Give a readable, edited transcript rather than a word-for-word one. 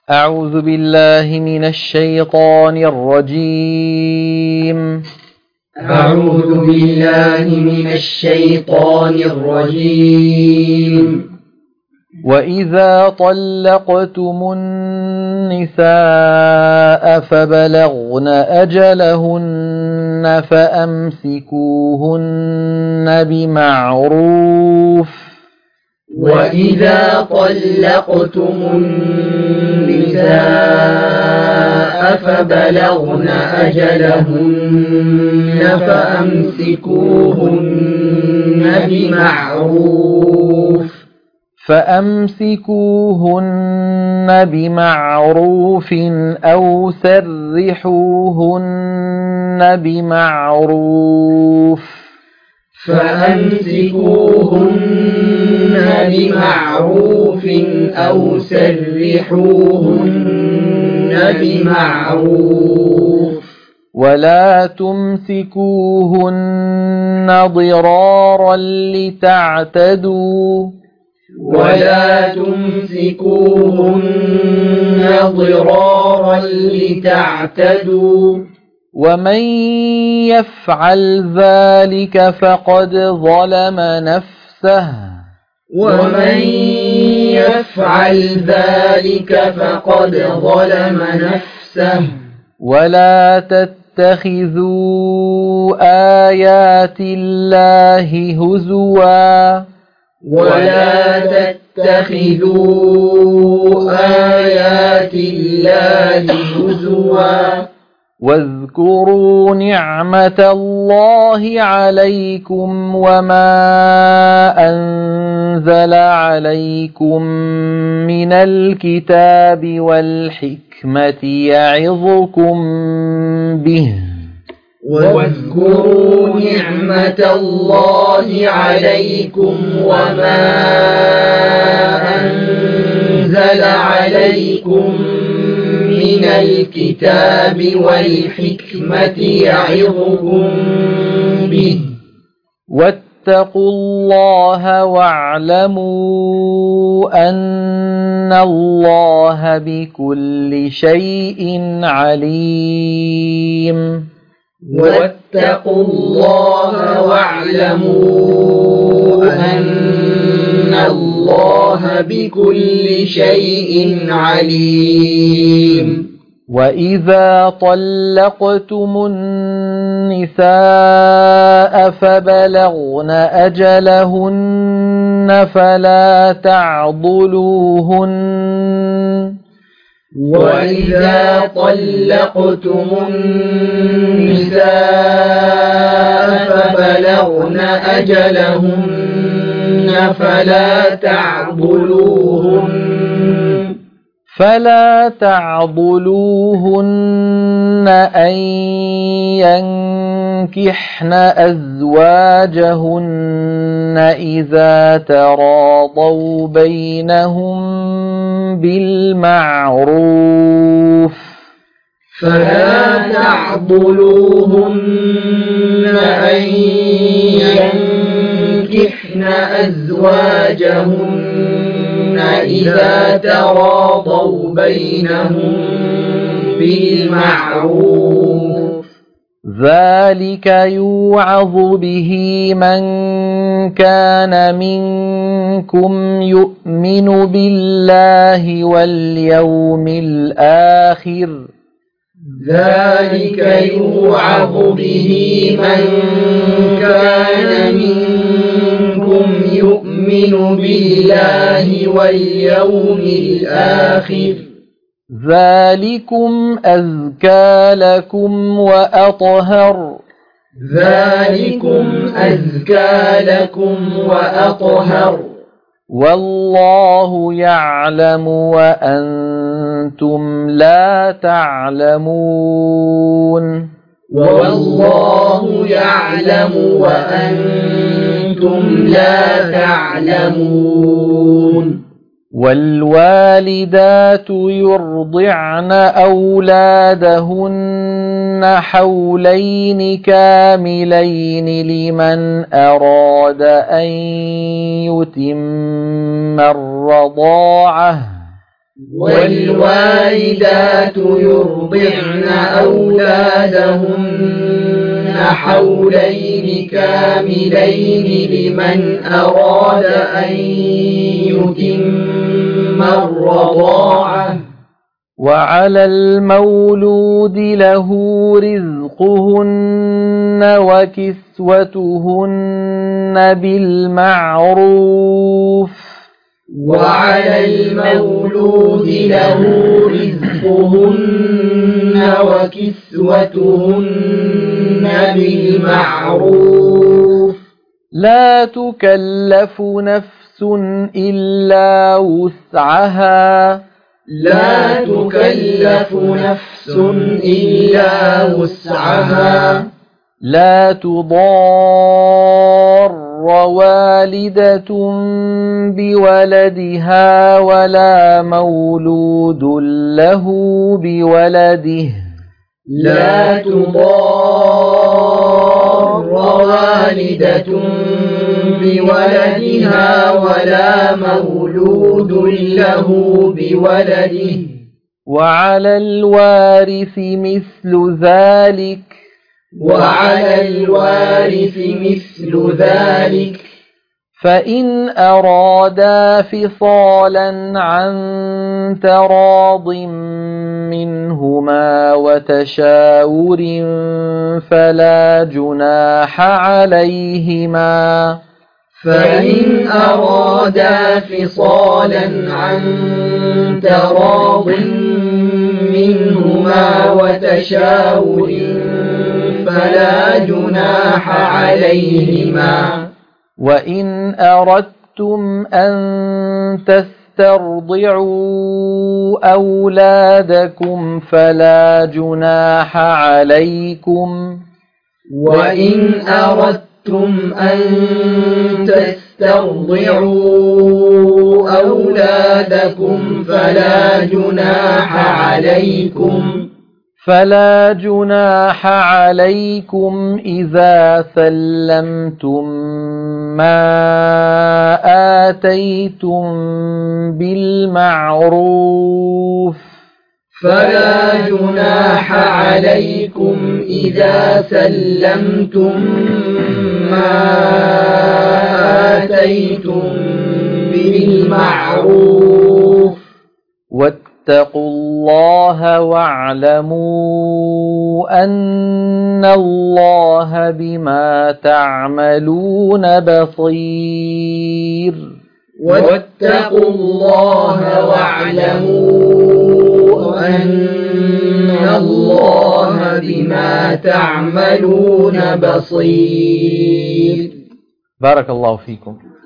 أعوذ بالله من الشيطان الرجيم. أعوذ بالله من الشيطان الرجيم. وإذا طلقتم النساء فبلغن أجلهن فأمسكوهن بمعروف وإذا طلقتم النساء فبلغن أجلهن فأمسكوهن بمعروف أو سرحوهن بمعروف أو سرحوهن بمعروف ولا تمسكوهن ضرارا لتعتدوا ومن يفعل ذلك فقد ظلم نفسه ولا تتخذوا آيات الله هزوا واذكروا نعمة الله عليكم وما أنزل عليكم من الكتاب والحكمة يعظكم به من الكتاب والحكمة يعظكم به واتقوا الله واعلموا أن الله بكل شيء عليم وإذا طلقتم النساء فبلغن أجلهن فلا تعضلوهن أن ينكحن أزواجهن إذا تراضوا بينهم بالمعروف ذلك يوعظ به من كان منكم يؤمن بالله واليوم الآخر ذلكم أزكى لكم وأطهر والله يعلم وأنتم لا تعلمون والوالدات يرضعن أولادهن حولين كاملين لمن أراد أن يتم الرضاعة والوالدات يرضعن أولادهن حولين كاملين لمن أراد أن يتم الرضاعة وعلى المولود له رزقهن وكسوتهن بالمعروف وعلى المولود له رزقهن وكسوتهن بالمعروف لا تكلف نفس إلا وسعها لا تكلف نفس إلا وسعها لا تضار والدة بولدها ولا مولود له بولده لا تضار والدة بولدها ولا مولود له بولده وعلى الوارث مثل ذلك وعلى الوارث مثل ذلك فإن أرادا فصالا عن تراض منهما وتشاور فلا جناح عليهما فإن أرادا فصالا عن تراض منهما وتشاور فلا جناح عليهما وإن أردتم أن تسترضعوا أولادكم فلا جناح عليكم وإن أردتم أن تسترضعوا أولادكم فلا جناح عليكم إذا سلمتم ما آتيتم بالمعروف فلا جناح عليكم إذا سلمتم ما آتيتم بالمعروف واتقوا الله واعلموا أن الله بما تعملون بصير واتقوا الله واعلموا أن الله بما تعملون بصير. بارك الله فيكم.